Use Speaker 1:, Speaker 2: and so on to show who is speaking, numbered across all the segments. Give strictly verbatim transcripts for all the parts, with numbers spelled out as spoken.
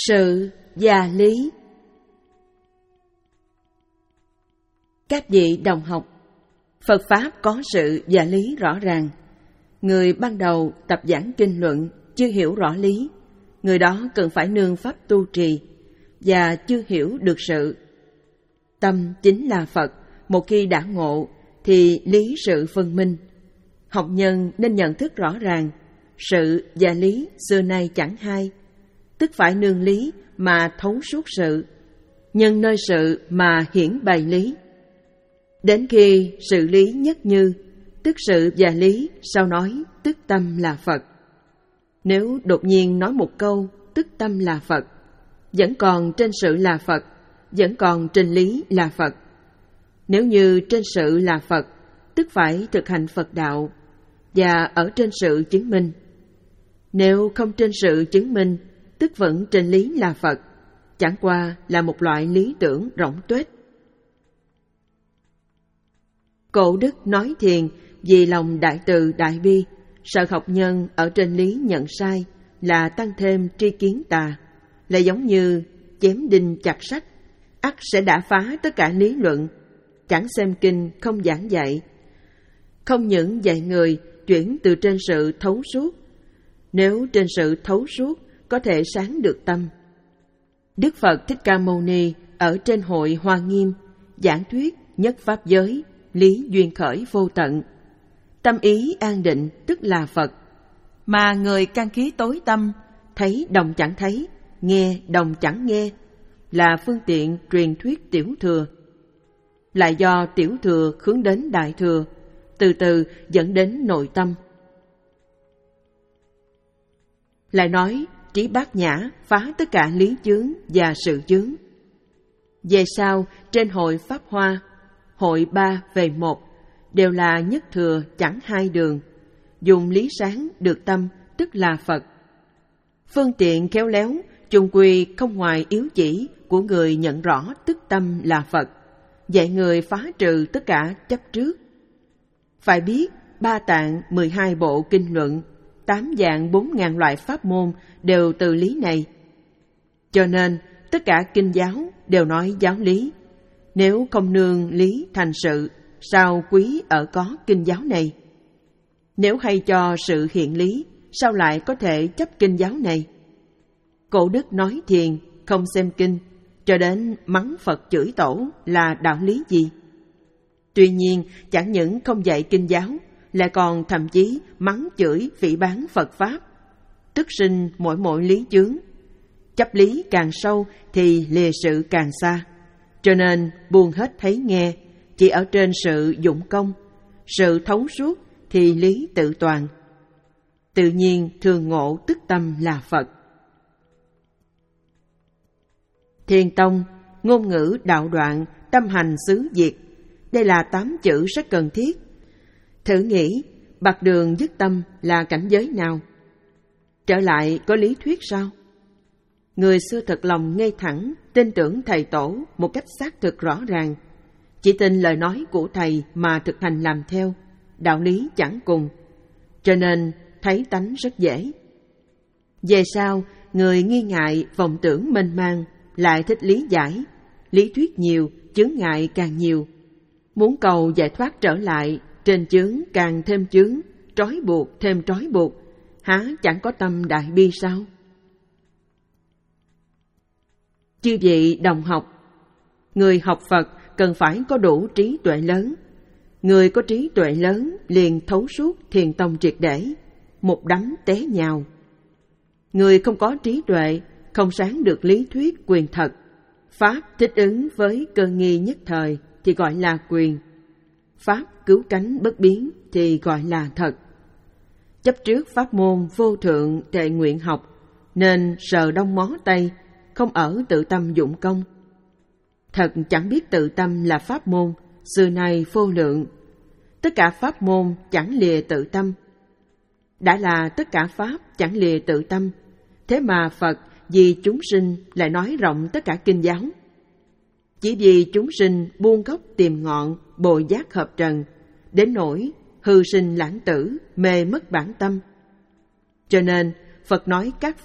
Speaker 1: Sự và lý. Các vị đồng học, Phật Pháp có sự và lý rõ ràng. Người ban đầu tập giảng kinh luận chưa hiểu rõ lý, người đó cần phải nương pháp tu trì và chưa hiểu được sự. Tâm chính là Phật, một khi đã ngộ thì lý sự phân minh. Học nhân nên nhận thức rõ ràng, sự và lý xưa nay chẳng hai, tức phải nương lý mà thấu suốt sự, nhân nơi sự mà hiển bày lý. Đến khi sự lý nhất như, tức sự và lý sau nói tức tâm là Phật. Nếu đột nhiên nói một câu tức tâm là Phật, vẫn còn trên sự là Phật, vẫn còn trên lý là Phật. Nếu như trên sự là Phật, tức phải thực hành Phật đạo và ở trên sự chứng minh. Nếu không trên sự chứng minh, tức vẫn trên lý là Phật, chẳng qua là một loại lý tưởng rỗng tuếch. Cổ đức nói thiền vì lòng đại từ đại bi, sợ học nhân ở trên lý nhận sai là tăng thêm tri kiến tà, là giống như chém đinh chặt sắt, ắt sẽ đả phá tất cả lý luận, chẳng xem kinh không giảng dạy. Không những dạy người chuyển từ trên sự thấu suốt, nếu trên sự thấu suốt có thể sáng được tâm. Đức Phật Thích Ca Mâu Ni ở trên hội Hoa Nghiêm giảng thuyết nhất pháp giới, lý duyên khởi vô tận. Tâm ý an định tức là Phật, mà người căn khí tối tâm, thấy đồng chẳng thấy, nghe đồng chẳng nghe, là phương tiện truyền thuyết tiểu thừa. Lại do tiểu thừa hướng đến đại thừa, từ từ dẫn đến nội tâm. Lại nói trí bát nhã phá tất cả lý chướng và sự chướng. Về sau trên hội Pháp Hoa, hội ba về một đều là nhất thừa chẳng hai đường, dùng lý sáng được tâm tức là Phật. Phương tiện khéo léo chung quy không ngoài yếu chỉ của người nhận rõ tức tâm là Phật, dạy người phá trừ tất cả chấp trước. Phải biết ba tạng mười hai bộ kinh luận, tám dạng bốn ngàn loại pháp môn đều từ lý này. Cho nên tất cả kinh giáo đều nói giáo lý. Nếu không nương lý thành sự, sao quý ở có kinh giáo này? Nếu hay cho sự hiện lý, sao lại có thể chấp kinh giáo này? Cổ đức nói thiền, không xem kinh, cho đến mắng Phật chửi tổ là đạo lý gì? Tuy nhiên, chẳng những không dạy kinh giáo, lại còn thậm chí mắng chửi phỉ báng Phật Pháp, tức sinh mỗi mỗi lý chướng. Chấp lý càng sâu thì lìa sự càng xa, cho nên buông hết thấy nghe, chỉ ở trên sự dụng công, sự thấu suốt thì lý tự toàn. Tự nhiên thường ngộ tức tâm là Phật. Thiền tông, ngôn ngữ đạo đoạn, tâm hành xứ diệt, đây là tám chữ rất cần thiết. Thử nghĩ, bạc đường dứt tâm là cảnh giới nào? Trở lại có lý thuyết sao? Người xưa thật lòng ngay thẳng, tin tưởng thầy tổ một cách xác thực rõ ràng. Chỉ tin lời nói của thầy mà thực hành làm theo, đạo lý chẳng cùng, cho nên thấy tánh rất dễ. Về sau, người nghi ngại vọng tưởng mênh mang, lại thích lý giải, lý thuyết nhiều, chướng ngại càng nhiều. Muốn cầu giải thoát trở lại, trên chướng càng thêm chướng, trói buộc thêm trói buộc, há chẳng có tâm đại bi sao? Chư vị đồng học, người học Phật cần phải có đủ trí tuệ lớn. Người có trí tuệ lớn liền thấu suốt thiền tông triệt để, một đấm té nhào. Người không có trí tuệ, không sáng được lý thuyết quyền thật, pháp thích ứng với cơ nghi nhất thời thì gọi là quyền, pháp cứu cánh bất biến thì gọi là thật. Chấp trước pháp môn vô thượng tệ nguyện học, nên sờ đông mó tay, không ở tự tâm dụng công. Thật chẳng biết tự tâm là pháp môn, xưa nay vô lượng. Tất cả pháp môn chẳng lìa tự tâm. Đã là tất cả pháp chẳng lìa tự tâm, thế mà Phật vì chúng sinh lại nói rộng tất cả kinh giáo. Chỉ vì chúng sinh buông gốc tìm ngọn, bồi giác hợp trần, đến nỗi hư sinh lãng tử, mê mất bản tâm. Cho nên Phật nói các pháp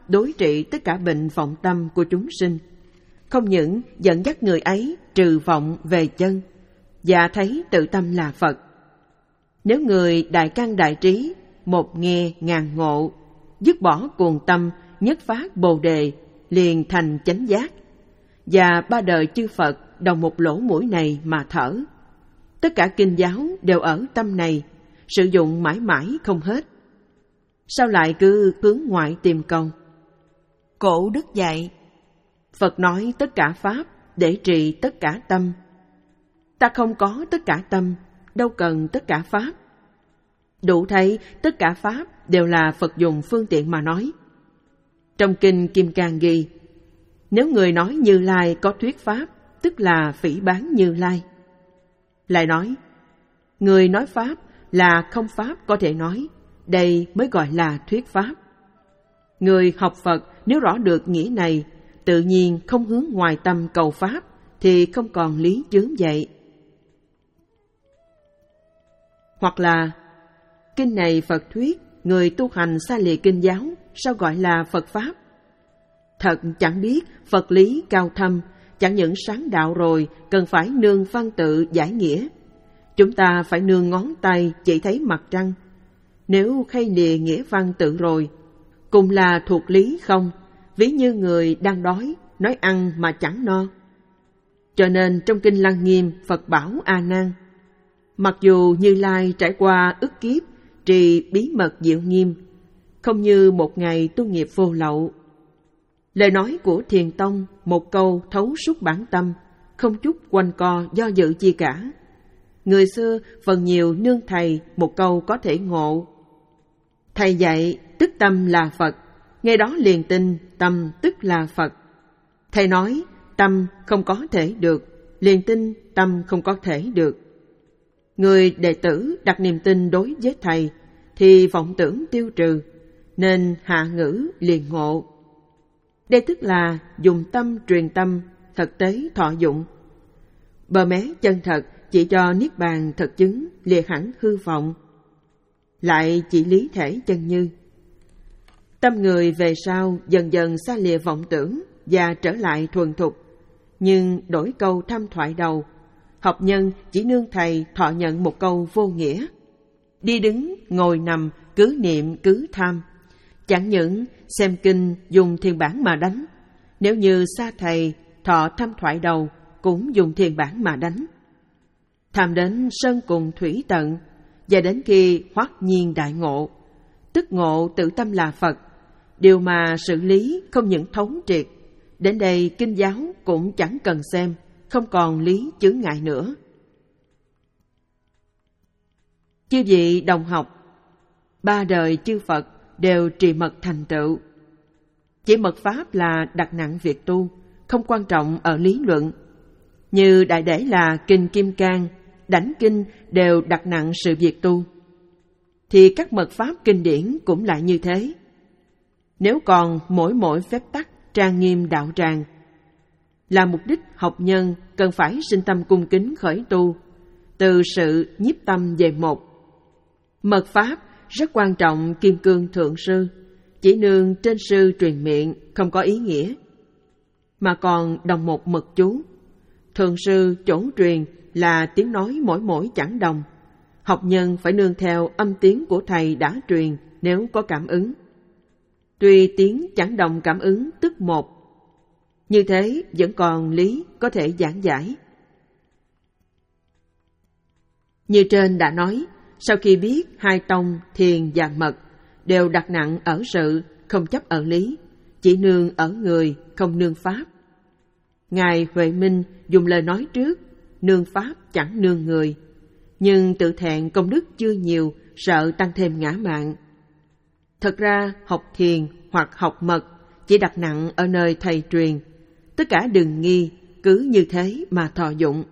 Speaker 1: đối trị tất cả bệnh vọng tâm của chúng sinh, không những dẫn dắt người ấy trừ vọng về chân và thấy tự tâm là Phật. Nếu người đại căn đại trí, một nghe ngàn ngộ, dứt bỏ cuồng tâm, nhất phát bồ đề, liền thành chánh giác, và ba đời chư Phật đồng một lỗ mũi này mà thở. Tất cả kinh giáo đều ở tâm này, sử dụng mãi mãi không hết. Sao lại cứ hướng ngoại tìm cầu? Cổ đức dạy, Phật nói tất cả pháp để trị tất cả tâm. Ta không có tất cả tâm, đâu cần tất cả pháp. Đủ thấy tất cả pháp đều là Phật dùng phương tiện mà nói. Trong kinh Kim Cang ghi, nếu người nói Như Lai có thuyết pháp, tức là phỉ báng Như Lai. Lại nói, người nói pháp là không pháp có thể nói, đây mới gọi là thuyết pháp. Người học Phật nếu rõ được nghĩa này, tự nhiên không hướng ngoài tâm cầu pháp, thì không còn lý chướng vậy. Hoặc là, kinh này Phật thuyết, người tu hành xa lìa kinh giáo, sao gọi là Phật Pháp? Thật chẳng biết Phật lý cao thâm, chẳng những sáng đạo rồi, cần phải nương văn tự giải nghĩa. Chúng ta phải nương ngón tay chỉ thấy mặt trăng. Nếu khay lìa nghĩa văn tự rồi, cùng là thuộc lý không, ví như người đang đói, nói ăn mà chẳng no. Cho nên trong kinh Lăng Nghiêm, Phật bảo A Nan, mặc dù Như Lai trải qua ức kiếp, trì bí mật diệu nghiêm, không như một ngày tu nghiệp vô lậu. Lời nói của Thiền Tông, một câu thấu suốt bản tâm, không chút quanh co do dự chi cả. Người xưa phần nhiều nương thầy, một câu có thể ngộ. Thầy dạy tức tâm là Phật, nghe đó liền tin tâm tức là Phật. Thầy nói tâm không có thể được, liền tin tâm không có thể được. Người đệ tử đặt niềm tin đối với thầy, thì vọng tưởng tiêu trừ, nên hạ ngữ liền ngộ. Đây tức là dùng tâm truyền tâm, thực tế thọ dụng. Bờ mé chân thật chỉ cho niết bàn thật chứng, lìa hẳn hư vọng. Lại chỉ lý thể chân như. Tâm người về sau dần dần xa lìa vọng tưởng và trở lại thuần thục, nhưng đổi câu tham thoại đầu. Học nhân chỉ nương thầy thọ nhận một câu vô nghĩa. Đi đứng, ngồi nằm, cứ niệm cứ tham. Chẳng những xem kinh dùng thiền bản mà đánh, nếu như xa thầy thọ tham thoại đầu cũng dùng thiền bản mà đánh. Tham đến sơn cùng thủy tận, và đến khi hoát nhiên đại ngộ, tức ngộ tự tâm là Phật, điều mà xử lý không những thấu triệt, đến đây kinh giáo cũng chẳng cần xem, không còn lý chướng ngại nữa. Chư vị đồng học, ba đời chư Phật đều trì mật thành tựu. Chỉ mật pháp là đặt nặng việc tu, không quan trọng ở lý luận. Như đại để là kinh Kim Cang, đảnh kinh đều đặt nặng sự việc tu, thì các mật pháp kinh điển cũng lại như thế. Nếu còn mỗi mỗi phép tắc trang nghiêm đạo tràng, là mục đích học nhân cần phải sinh tâm cung kính khởi tu, từ sự nhiếp tâm về một. Mật pháp rất quan trọng kim cương thượng sư, chỉ nương trên sư truyền miệng không có ý nghĩa, mà còn đồng một mật chú. Thượng sư chỗ truyền là tiếng nói mỗi mỗi chẳng đồng, học nhân phải nương theo âm tiếng của thầy đã truyền nếu có cảm ứng. Tuy tiếng chẳng đồng cảm ứng tức một, như thế vẫn còn lý có thể giảng giải. Như trên đã nói, sau khi biết hai tông thiền và mật đều đặt nặng ở sự, không chấp ở lý, chỉ nương ở người, không nương pháp. Ngài Huệ Minh dùng lời nói trước, nương pháp chẳng nương người, nhưng tự thẹn công đức chưa nhiều, sợ tăng thêm ngã mạn. Thật ra học thiền hoặc học mật chỉ đặt nặng ở nơi thầy truyền, tất cả đừng nghi, cứ như thế mà thọ dụng.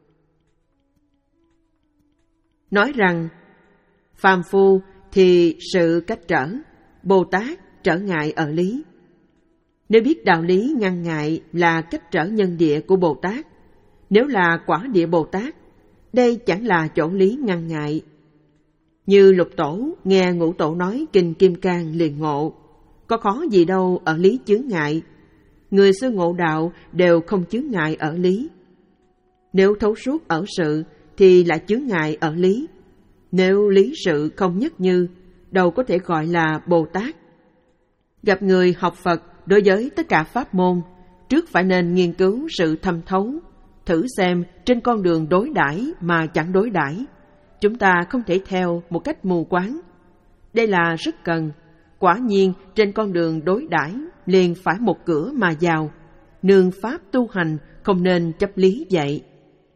Speaker 1: Nói rằng phàm phu thì sự cách trở, Bồ Tát trở ngại ở lý. Nếu biết đạo lý ngăn ngại là cách trở nhân địa của Bồ Tát, nếu là quả địa Bồ Tát, đây chẳng là chỗ lý ngăn ngại. Như Lục Tổ nghe Ngũ Tổ nói kinh Kim Cang liền ngộ, có khó gì đâu ở lý chướng ngại. Người xưa ngộ đạo đều không chướng ngại ở lý. Nếu thấu suốt ở sự thì lại chướng ngại ở lý. Nếu lý sự không nhất như, đâu có thể gọi là Bồ Tát. Gặp người học Phật đối với tất cả pháp môn, trước phải nên nghiên cứu sự thâm thấu, thử xem trên con đường đối đãi mà chẳng đối đãi, chúng ta không thể theo một cách mù quáng. Đây là rất cần. Quả nhiên trên con đường đối đãi liền phải một cửa mà vào, nương pháp tu hành không nên chấp lý vậy.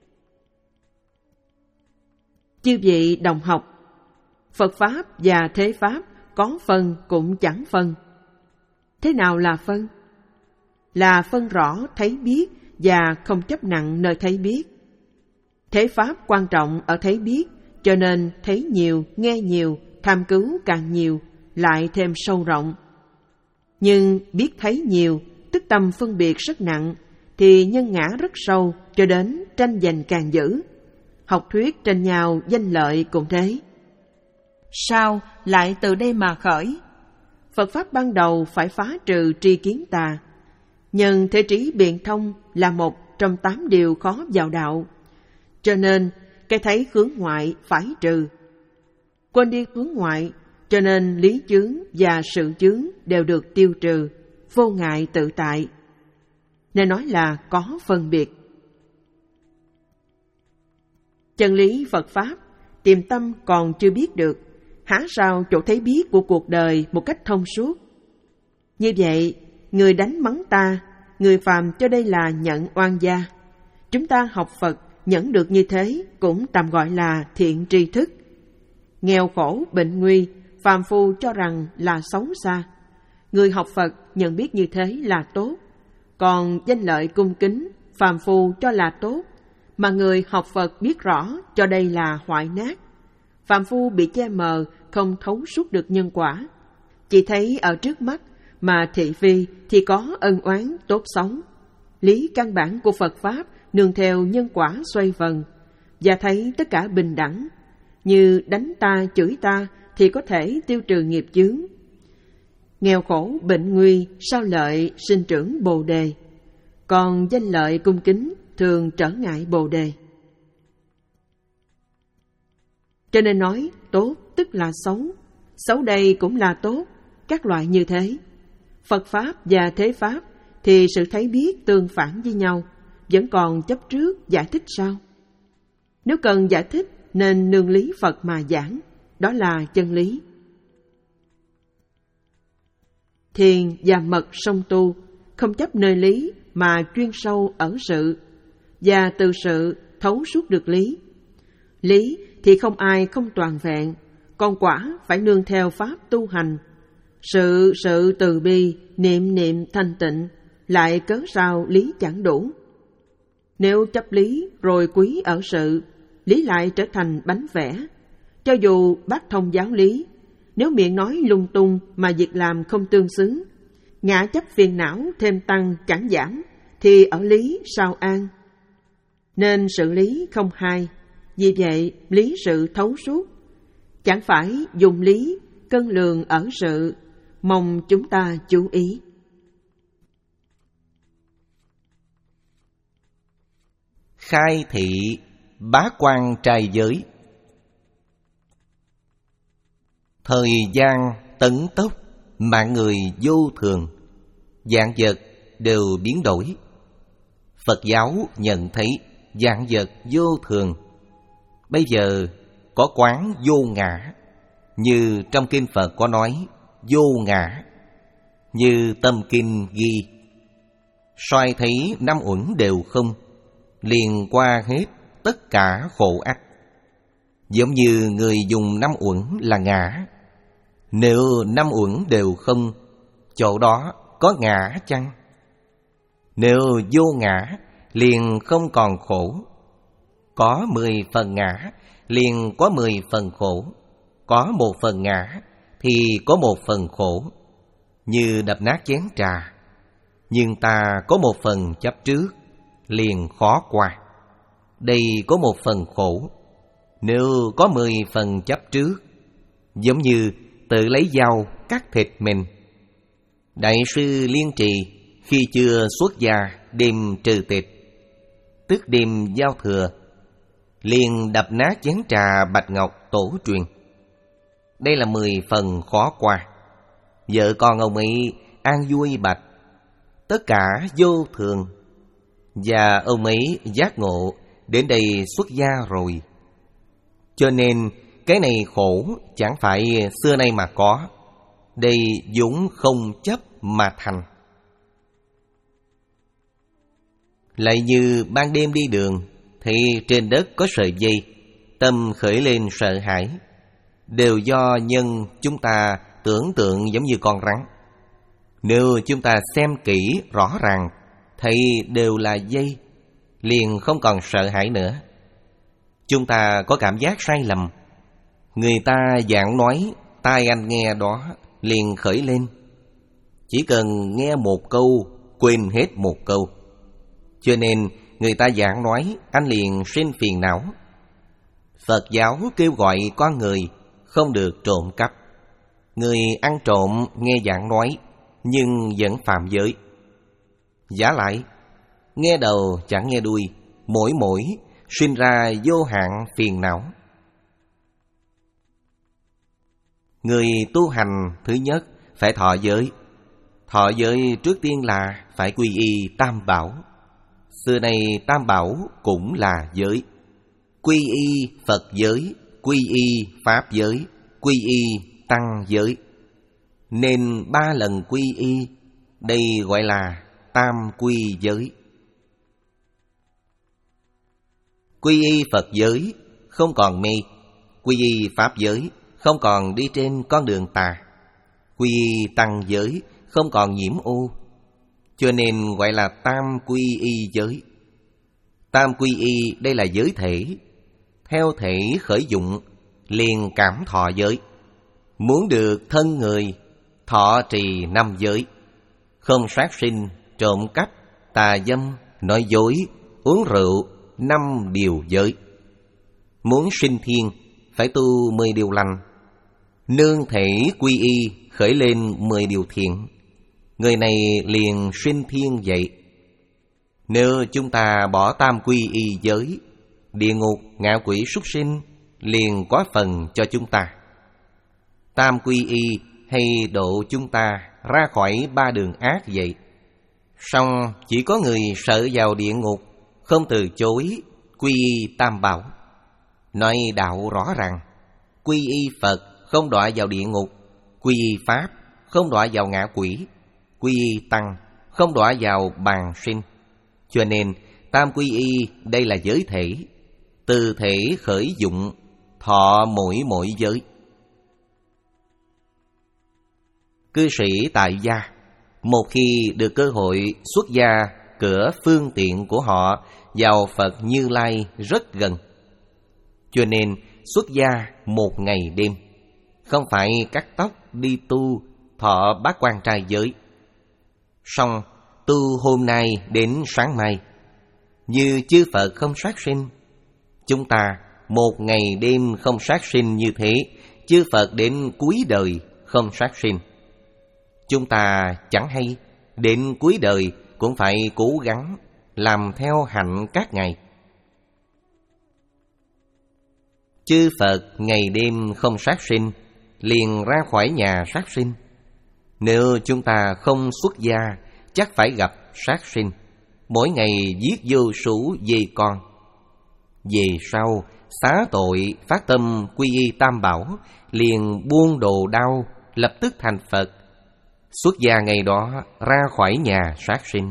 Speaker 1: Chư vị đồng học, Phật Pháp và Thế Pháp có phân cũng chẳng phân. Thế nào là phân? Là phân rõ thấy biết và không chấp nặng nơi thấy biết. Thế Pháp quan trọng ở thấy biết, cho nên thấy nhiều, nghe nhiều, tham cứu càng nhiều, lại thêm sâu rộng. Nhưng biết thấy nhiều, tức tâm phân biệt rất nặng, thì nhân ngã rất sâu, cho đến tranh giành càng dữ. Học thuyết tranh nhau danh lợi cũng thế. Sao lại từ đây mà khởi? Phật Pháp ban đầu phải phá trừ tri kiến tà. Nhân thế trí biện thông là một trong tám điều khó vào đạo. Cho nên, cái thấy hướng ngoại phải trừ. Quên đi hướng ngoại, cho nên lý chướng và sự chướng đều được tiêu trừ, vô ngại tự tại. Nên nói là có phân biệt. Chân lý Phật Pháp, tiềm tâm còn chưa biết được, há sao chỗ thấy biết của cuộc đời một cách thông suốt. Như vậy, người đánh mắng ta, người phàm cho đây là nhận oan gia. Chúng ta học Phật nhẫn được như thế cũng tạm gọi là thiện tri thức. Nghèo khổ, bệnh nguy, phàm phu cho rằng là xấu xa. Người học Phật nhận biết như thế là tốt. Còn danh lợi cung kính, phàm phu cho là tốt, mà người học Phật biết rõ cho đây là hoại nát. Phàm phu bị che mờ, không thấu suốt được nhân quả. Chỉ thấy ở trước mắt, mà thị phi thì có ân oán tốt xấu. Lý căn bản của Phật Pháp nương theo nhân quả xoay vần, và thấy tất cả bình đẳng. Như đánh ta, chửi ta thì có thể tiêu trừ nghiệp chướng. Nghèo khổ, bệnh nguy, sao lợi sinh trưởng Bồ Đề. Còn danh lợi cung kính thường trở ngại Bồ Đề. Cho nên nói tốt tức là xấu, xấu đây cũng là tốt, các loại như thế. Phật Pháp và Thế Pháp thì sự thấy biết tương phản với nhau, vẫn còn chấp trước giải thích sao? Nếu cần giải thích nên nương lý Phật mà giảng, đó là chân lý. Thiền và mật song tu, không chấp nơi lý mà chuyên sâu ở sự, và từ sự thấu suốt được lý. Lý thì không ai không toàn vẹn, còn quả phải nương theo pháp tu hành. Sự sự từ bi, niệm niệm thanh tịnh, lại cớ sao lý chẳng đủ. Nếu chấp lý rồi quý ở sự, lý lại trở thành bánh vẽ. Cho dù bác thông giáo lý, nếu miệng nói lung tung mà việc làm không tương xứng, ngã chấp phiền não thêm tăng chẳng giảm, thì ở lý sao an. Nên sự lý không hai, vì vậy lý sự thấu suốt. Chẳng phải dùng lý, cân lường ở sự, mong chúng ta chú ý.
Speaker 2: Khai thị bá quan trai giới. Thời gian tấn tốc, mạng người vô thường, vạn vật đều biến đổi. Phật giáo nhận thấy vạn vật vô thường. Bây giờ có quán vô ngã, như trong kinh Phật có nói vô ngã, như tâm kinh ghi soi thấy năm uẩn đều không, liền qua hết tất cả khổ ách. Giống như người dùng năm uẩn là ngã. Nếu năm uẩn đều không, chỗ đó có ngã chăng? Nếu vô ngã, liền không còn khổ. Có mười phần ngã, liền có mười phần khổ. Có một phần ngã, thì có một phần khổ. Như đập nát chén trà, nhưng ta có một phần chấp trước, liền khó qua. Đây có một phần khổ. Nếu có mười phần chấp trước, giống như tự lấy dao cắt thịt mình, Đại sư Liên Trì khi chưa xuất gia đêm trừ tịch, tức đêm giao thừa, liền đập nát chén trà bạch ngọc tổ truyền. Đây là mười phần khó qua. Vợ con ông ấy an vui bạch, tất cả vô thường, và ông ấy giác ngộ đến đây xuất gia rồi. Cho nên cái này khổ chẳng phải xưa nay mà có, đây vốn không chấp mà thành. Lại như ban đêm đi đường, thì trên đất có sợi dây, tâm khởi lên sợ hãi, đều do nhân chúng ta tưởng tượng giống như con rắn. Nếu chúng ta xem kỹ rõ ràng, thấy đều là dây, liền không còn sợ hãi nữa. Chúng ta có cảm giác sai lầm, người ta giảng nói, tai anh nghe đó liền khởi lên. Chỉ cần nghe một câu, quên hết một câu. Cho nên người ta giảng nói, anh liền sinh phiền não. Phật giáo kêu gọi con người không được trộm cắp. Người ăn trộm nghe giảng nói, nhưng vẫn phạm giới. Giả lại, nghe đầu chẳng nghe đuôi, mỗi mỗi sinh ra vô hạn phiền não. Người tu hành thứ nhất phải thọ giới. Thọ giới trước tiên là phải quy y Tam Bảo. Xưa nay Tam Bảo cũng là giới. Quy y Phật giới, quy y Pháp giới, quy y Tăng giới. Nên ba lần quy y, đây gọi là tam quy giới. Quy y Phật giới không còn mê, quy y Pháp giới không còn đi trên con đường tà, quy y Tăng giới không còn nhiễm ô. Cho nên gọi là tam quy y giới. Tam quy y đây là giới thể. Theo thể khởi dụng, liền cảm thọ giới. Muốn được thân người, thọ trì năm giới: không sát sinh, trộm cắp, tà dâm, nói dối, uống rượu, năm điều giới. Muốn sinh thiên, phải tu mười điều lành. Nương thể quy y khởi lên mười điều thiện, người này liền sinh thiên vậy. Nếu chúng ta bỏ tam quy y giới, địa ngục, ngạ quỷ, súc sinh liền có phần cho chúng ta. Tam quy y hay độ chúng ta ra khỏi ba đường ác vậy. Song chỉ có người sợ vào địa ngục, không từ chối quy y Tam Bảo. Nói đạo rõ ràng, quy y Phật không đọa vào địa ngục, quy y Pháp không đọa vào ngạ quỷ, quy y Tăng không đọa vào bàn sinh. Cho nên tam quy y đây là giới thể. Từ thể khởi dụng, thọ mỗi mỗi giới. Cư sĩ tại gia, một khi được cơ hội xuất gia, cửa phương tiện của họ vào Phật Như Lai rất gần. Cho nên xuất gia một ngày đêm, không phải cắt tóc đi tu, thọ bát quan trai giới. Song tu hôm nay đến sáng mai, như chư Phật không sát sinh. Chúng ta một ngày đêm không sát sinh như thế, chư Phật đến cuối đời không sát sinh. Chúng ta chẳng hay, đến cuối đời cũng phải cố gắng làm theo hạnh các ngày. Chư Phật ngày đêm không sát sinh, liền ra khỏi nhà sát sinh. Nếu chúng ta không xuất gia, chắc phải gặp sát sinh, mỗi ngày giết vô số dê con. Về sau xá tội phát tâm quy y Tam Bảo, liền buông đồ đao, lập tức thành Phật. Xuất gia ngày đó ra khỏi nhà sát sinh.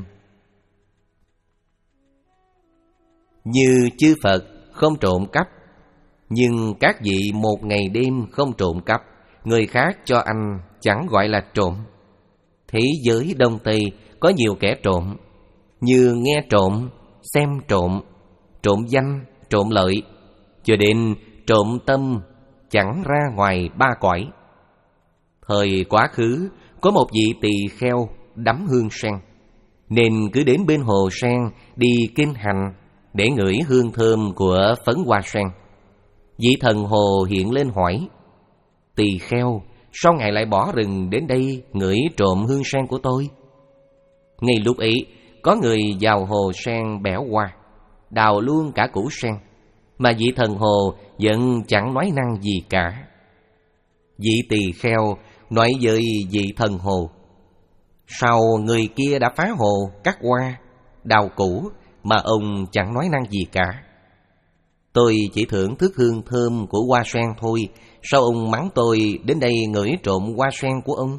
Speaker 2: Như chư Phật không trộm cắp, nhưng các vị một ngày đêm không trộm cắp, người khác cho ăn chẳng gọi là trộm. Thế giới Đông Tây có nhiều kẻ trộm, như nghe trộm, xem trộm, trộm danh, trộm lợi, cho đến trộm tâm, chẳng ra ngoài ba cõi. Thời quá khứ có một vị tỳ kheo đắm hương sen, nên cứ đến bên hồ sen đi kinh hành để ngửi hương thơm của phấn hoa sen. Vị thần hồ hiện lên hỏi: tỳ kheo, sao ngài lại bỏ rừng đến đây ngửi trộm hương sen của tôi? Ngay lúc ấy, có người vào hồ sen bẻo qua, đào luôn cả củ sen, mà vị thần hồ vẫn chẳng nói năng gì cả. Vị tỳ kheo nói với vị thần hồ: sao người kia đã phá hồ, cắt hoa, đào củ mà ông chẳng nói năng gì cả? Tôi chỉ thưởng thức hương thơm của hoa sen thôi, sao ông mắng tôi đến đây ngửi trộm hoa sen của ông?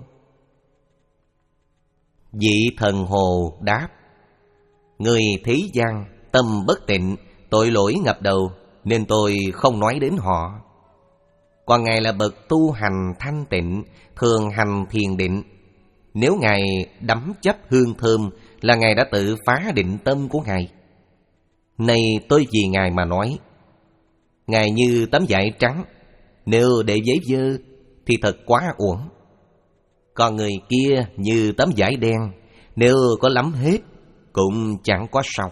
Speaker 2: Vị thần hồ đáp: người thế gian tâm bất tịnh, tội lỗi ngập đầu, nên tôi không nói đến họ. Còn ngài là bậc tu hành thanh tịnh, thường hành thiền định. Nếu ngài đắm chấp hương thơm là ngài đã tự phá định tâm của ngài. Này tôi vì ngài mà nói. Ngài như tấm vải trắng, nếu để giấy dơ thì thật quá uổng. Còn người kia như tấm vải đen, nếu có lắm hết cũng chẳng có sao.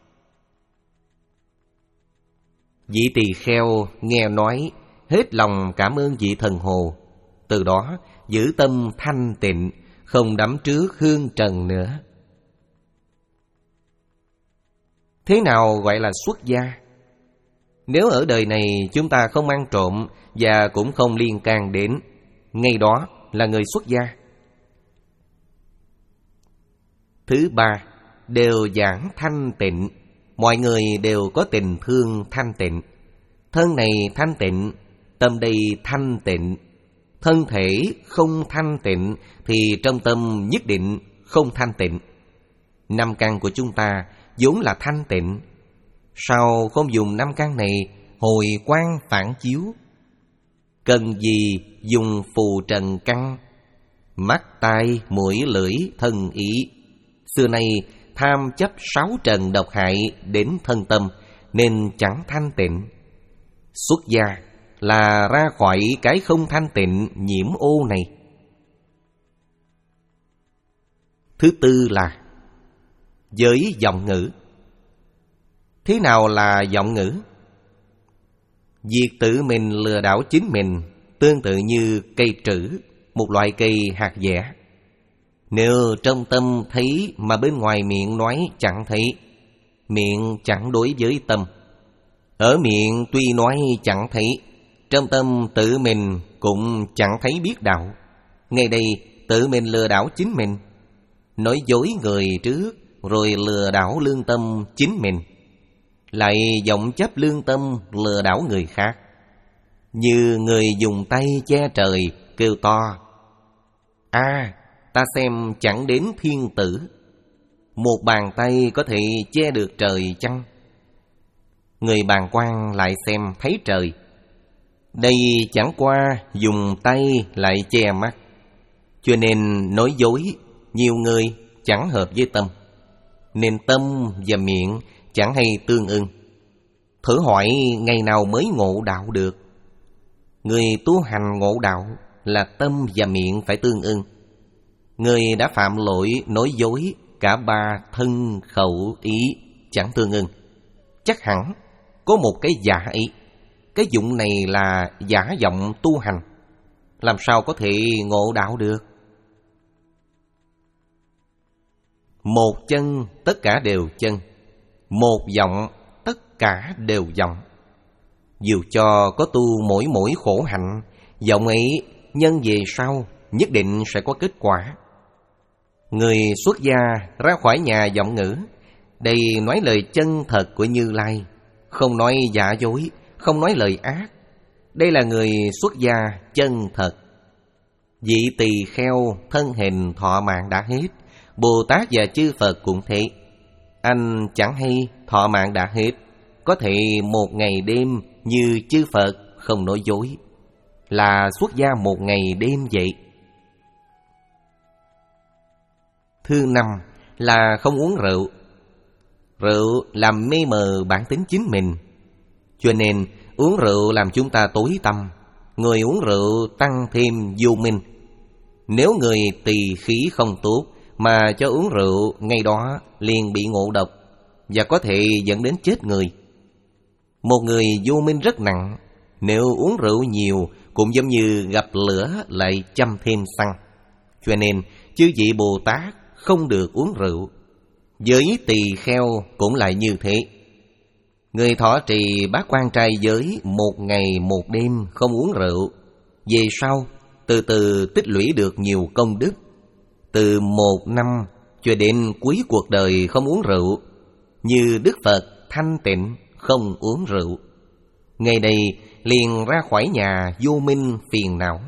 Speaker 2: Vị tỳ kheo nghe nói, hết lòng cảm ơn vị thần hồ. Từ đó giữ tâm thanh tịnh, không đắm trước hương trần nữa. Thế nào gọi là xuất gia? Nếu ở đời này chúng ta không ăn trộm và cũng không liên can đến, ngay đó là người xuất gia. Thứ ba, đều giảng thanh tịnh. Mọi người đều có tình thương thanh tịnh. Thân này thanh tịnh, tâm đây thanh tịnh. Thân thể không thanh tịnh thì trong tâm nhất định không thanh tịnh. Năm căn của chúng ta vốn là thanh tịnh, sao không dùng năm căn này hồi quang phản chiếu? Cần gì dùng phù trần căn? Mắt, tai, mũi, lưỡi, thân, ý. Xưa nay tham chấp sáu trần độc hại đến thân tâm, nên chẳng thanh tịnh. Xuất gia là ra khỏi cái không thanh tịnh nhiễm ô này. Thứ tư là giới vọng ngữ. Thế nào là vọng ngữ? Việc tự mình lừa đảo chính mình tương tự như cây trữ, một loại cây hạt dẻ. Nếu trong tâm thấy mà bên ngoài miệng nói chẳng thấy, miệng chẳng đối với tâm. Ở miệng tuy nói chẳng thấy, trong tâm tự mình cũng chẳng thấy biết đạo. Ngay đây tự mình lừa đảo chính mình, nói dối người trước rồi lừa đảo lương tâm chính mình, lại vọng chấp lương tâm lừa đảo người khác. Như người dùng tay che trời kêu to: a à, ta xem chẳng đến thiên tử. Một bàn tay có thể che được trời chăng? Người bàng quan lại xem thấy trời. Đây chẳng qua dùng tay lại che mắt, cho nên nói dối nhiều người chẳng hợp với tâm, nên tâm và miệng chẳng hay tương ưng. Thử hỏi ngày nào mới ngộ đạo được? Người tu hành ngộ đạo là tâm và miệng phải tương ưng. Người đã phạm lỗi nói dối, cả ba thân khẩu ý chẳng tương ưng, chắc hẳn có một cái giả ý. Cái dụng này là giả vọng tu hành, làm sao có thể ngộ đạo được? Một chân tất cả đều chân, một vọng tất cả đều vọng. Dù cho có tu mỗi mỗi khổ hạnh, vọng ấy nhân về sau nhất định sẽ có kết quả. Người xuất gia ra khỏi nhà vọng ngữ, đây nói lời chân thật của Như Lai, không nói giả dối, không nói lời ác. Đây là người xuất gia chân thật. Vị tỳ kheo thân hình thọ mạng đã hết, Bồ Tát và chư Phật cũng thế. Anh chẳng hay thọ mạng đã hết, có thể một ngày đêm như chư Phật không nói dối, là xuất gia một ngày đêm vậy. Thứ năm là không uống rượu. Rượu làm mê mờ bản tính chính mình, cho nên uống rượu làm chúng ta tối tăm. Người uống rượu tăng thêm vô minh. Nếu người tỳ khí không tốt mà cho uống rượu, ngay đó liền bị ngộ độc và có thể dẫn đến chết người. Một người vô minh rất nặng, Nếu uống rượu nhiều cũng giống như gặp lửa lại châm thêm xăng. Cho nên chư vị Bồ Tát không được uống rượu. Với tỳ kheo cũng lại như thế. Người thọ trì bát quan trai giới một ngày một đêm không uống rượu, về sau từ từ tích lũy được nhiều công đức. Từ một năm cho đến cuối cuộc đời không uống rượu, như Đức Phật thanh tịnh không uống rượu. Ngày đây liền ra khỏi nhà vô minh phiền não.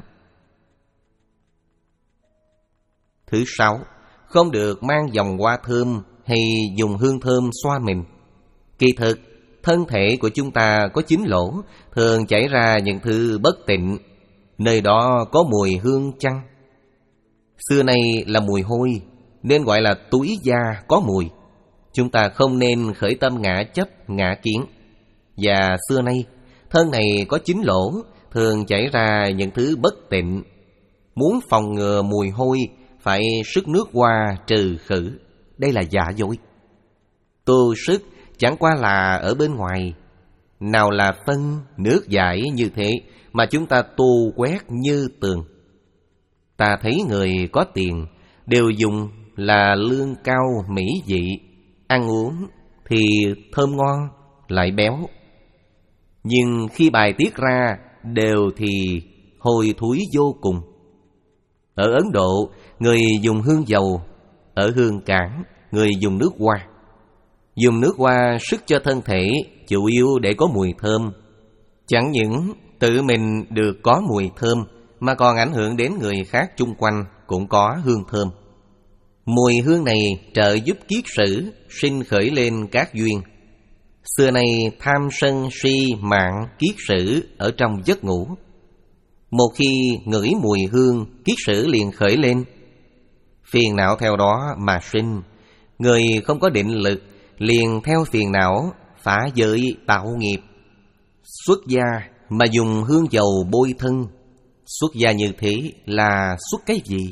Speaker 2: Thứ sáu, không được mang vòng hoa thơm hay dùng hương thơm xoa mình. Kỳ thực, thân thể của chúng ta có chín lỗ, thường chảy ra những thứ bất tịnh, nơi đó có mùi hương chăng? Xưa nay là mùi hôi, nên gọi là túi da có mùi. Chúng ta không nên khởi tâm ngã chấp, ngã kiến. Và xưa nay, thân này có chín lỗ, thường chảy ra những thứ bất tịnh. Muốn phòng ngừa mùi hôi, phải sức nước hoa trừ khử. Đây là giả dối. Tu sức chẳng qua là ở bên ngoài. Nào là phân, nước giải như thế mà chúng ta tu quét như tường. Ta thấy người có tiền đều dùng là lương cao mỹ vị, ăn uống thì thơm ngon lại béo. Nhưng khi bài tiết ra đều thì hôi thối vô cùng. Ở Ấn Độ, người dùng hương dầu. Ở Hương Cảng, người dùng nước hoa. Dùng nước hoa sức cho thân thể, chủ yếu để có mùi thơm. Chẳng những tự mình được có mùi thơm, mà còn ảnh hưởng đến người khác chung quanh cũng có hương thơm. Mùi hương này trợ giúp kiết sử sinh khởi lên các duyên. Xưa nay tham sân si mạng kiết sử ở trong giấc ngủ. Một khi ngửi mùi hương, kiết sử liền khởi lên. Phiền não theo đó mà sinh. Người không có định lực liền theo phiền não phá giới tạo nghiệp. Xuất gia mà dùng hương dầu bôi thân, xuất gia như thế là xuất cái gì?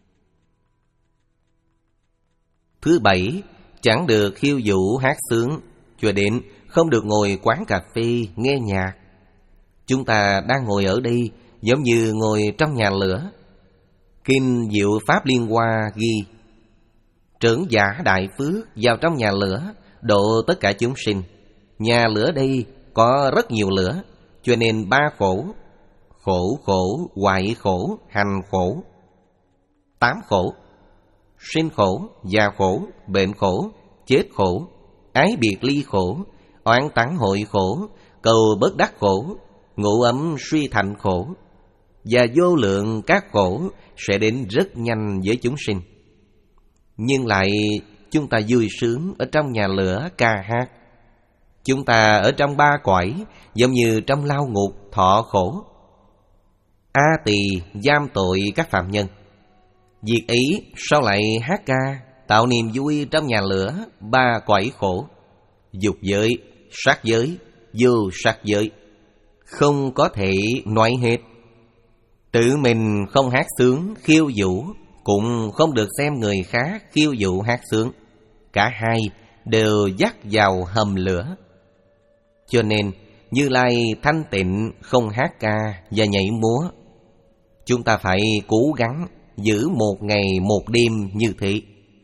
Speaker 2: Thứ bảy, chẳng được khiêu vũ hát sướng, cho đến không được ngồi quán cà phê nghe nhạc. Chúng ta đang ngồi ở đây giống như ngồi trong nhà lửa. Kinh Diệu Pháp Liên Hoa ghi: trưởng giả đại phước vào trong nhà lửa, độ tất cả chúng sinh. Nhà lửa đây có rất nhiều lửa, cho nên ba khổ: khổ khổ, hoại khổ, hành khổ. Tám khổ: sinh khổ, già khổ, bệnh khổ, chết khổ, ái biệt ly khổ, oán tắng hội khổ, cầu bất đắc khổ, ngủ ấm suy thành khổ. Và vô lượng các khổ sẽ đến rất nhanh với chúng sinh. Nhưng lại chúng ta vui sướng ở trong nhà lửa ca hát. Chúng ta ở trong ba cõi giống như trong lao ngục thọ khổ. A Tỳ giam tội các phạm nhân. Việc ấy sao lại hát ca tạo niềm vui trong nhà lửa ba cõi khổ: dục giới, sát giới, vô sát giới. Không có thể nói hết. Tự mình không hát sướng khiêu vũ, cũng không được xem người khác khiêu vũ hát sướng. Cả hai đều dắt vào hầm lửa. Cho nên Như Lai thanh tịnh không hát ca và nhảy múa. Chúng ta phải cố gắng giữ một ngày một đêm như thế.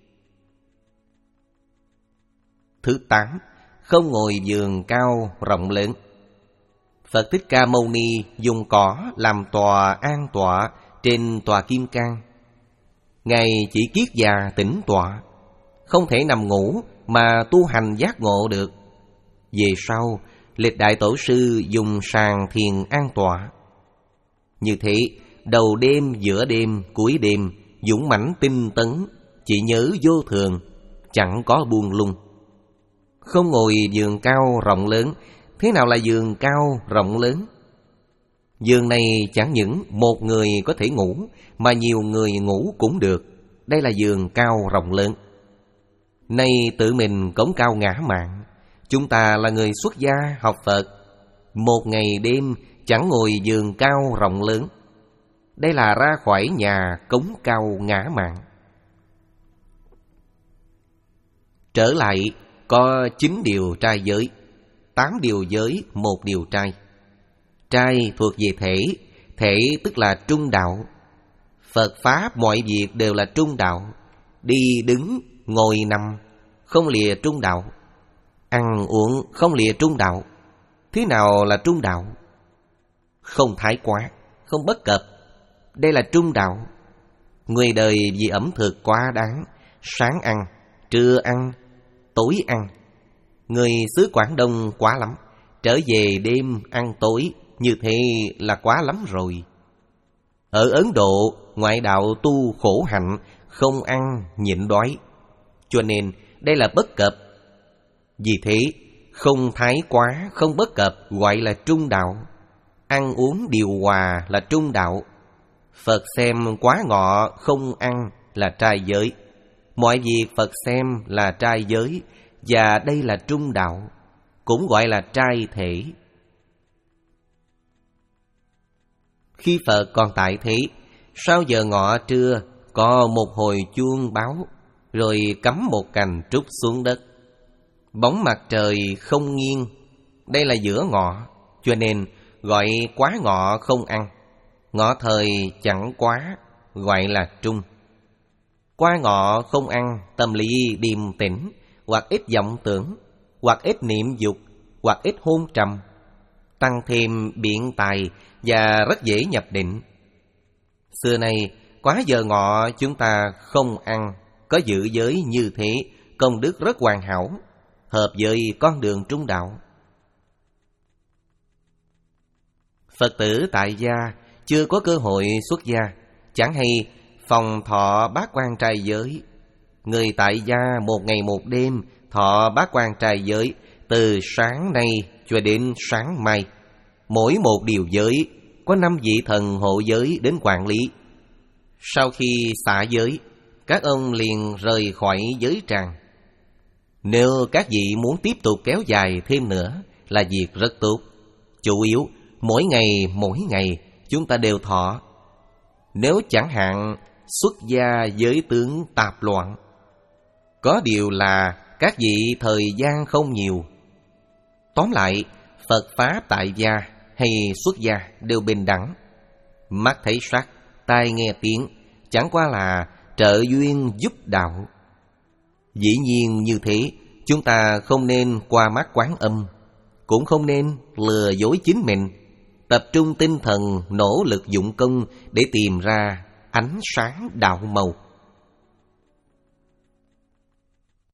Speaker 2: Thứ tám, không ngồi giường cao rộng lớn. Phật Thích Ca Mâu Ni dùng cỏ làm tòa an tọa trên tòa kim cang. Ngài chỉ kiết già tĩnh tọa, không thể nằm ngủ mà tu hành giác ngộ được. Về sau, lịch đại tổ sư dùng sàng thiền an tọa. Như thế, đầu đêm, giữa đêm, cuối đêm, dũng mãnh tinh tấn, chỉ nhớ vô thường, chẳng có buông lung. Không ngồi giường cao rộng lớn. Thế nào là giường cao rộng lớn? Giường này chẳng những một người có thể ngủ, mà nhiều người ngủ cũng được. Đây là giường cao rộng lớn. Nay tự mình cống cao ngã mạn. Chúng ta là người xuất gia học Phật, một ngày đêm chẳng ngồi giường cao rộng lớn. Đây là ra khỏi nhà cống cao ngã mạn. Trở lại có chín điều trai giới, tám điều giới, một điều trai. Trai thuộc về thể, thể tức là trung đạo. Phật Pháp mọi việc đều là trung đạo. Đi đứng, ngồi nằm, không lìa trung đạo. Ăn uống, không lìa trung đạo. Thế nào là trung đạo? Không thái quá, không bất cập. Đây là trung đạo. Người đời vì ẩm thực quá đáng, sáng ăn, trưa ăn, tối ăn. Người xứ Quảng Đông quá lắm, trở về đêm ăn tối, như thế là quá lắm rồi. Ở Ấn Độ, ngoại đạo tu khổ hạnh, không ăn, nhịn đói. Cho nên đây là bất cập. Vì thế, không thái quá, không bất cập gọi là trung đạo. Ăn uống điều hòa là trung đạo. Phật xem quá ngọ không ăn là trai giới. Mọi việc Phật xem là trai giới, và đây là trung đạo, cũng gọi là trai thể. Khi Phật còn tại thế, sau giờ ngọ trưa có một hồi chuông báo, rồi cắm một cành trúc xuống đất. Bóng mặt trời không nghiêng, đây là giữa ngọ, cho nên gọi quá ngọ không ăn. Ngọ thời chẳng quá, gọi là trung. Qua ngọ không ăn, tâm lý điềm tĩnh, hoặc ít vọng tưởng, hoặc ít niệm dục, hoặc ít hôn trầm, tăng thêm biện tài và rất dễ nhập định. Xưa nay, quá giờ ngọ chúng ta không ăn, có giữ giới như thế, công đức rất hoàn hảo, hợp với con đường trung đạo. Phật tử tại gia chưa có cơ hội xuất gia, chẳng hay phòng thọ bát quan trai giới. Người tại gia một ngày một đêm thọ bát quan trai giới, từ sáng nay cho đến sáng mai. Mỗi một điều giới có năm vị thần hộ giới đến quản lý. Sau khi xả giới, các ông liền rời khỏi giới tràng. Nếu các vị muốn tiếp tục kéo dài thêm nữa là việc rất tốt. Chủ yếu mỗi ngày mỗi ngày chúng ta đều thọ. Nếu chẳng hạn xuất gia giới tướng tạp loạn, có điều là các vị thời gian không nhiều. Tóm lại, Phật Pháp tại gia hay xuất gia đều bình đẳng. Mắt thấy sắc, tai nghe tiếng, chẳng qua là trợ duyên giúp đạo. Dĩ nhiên như thế, chúng ta không nên qua mắt Quán Âm, cũng không nên lừa dối chính mình. Tập trung tinh thần, nỗ lực dụng công để tìm ra ánh sáng đạo màu.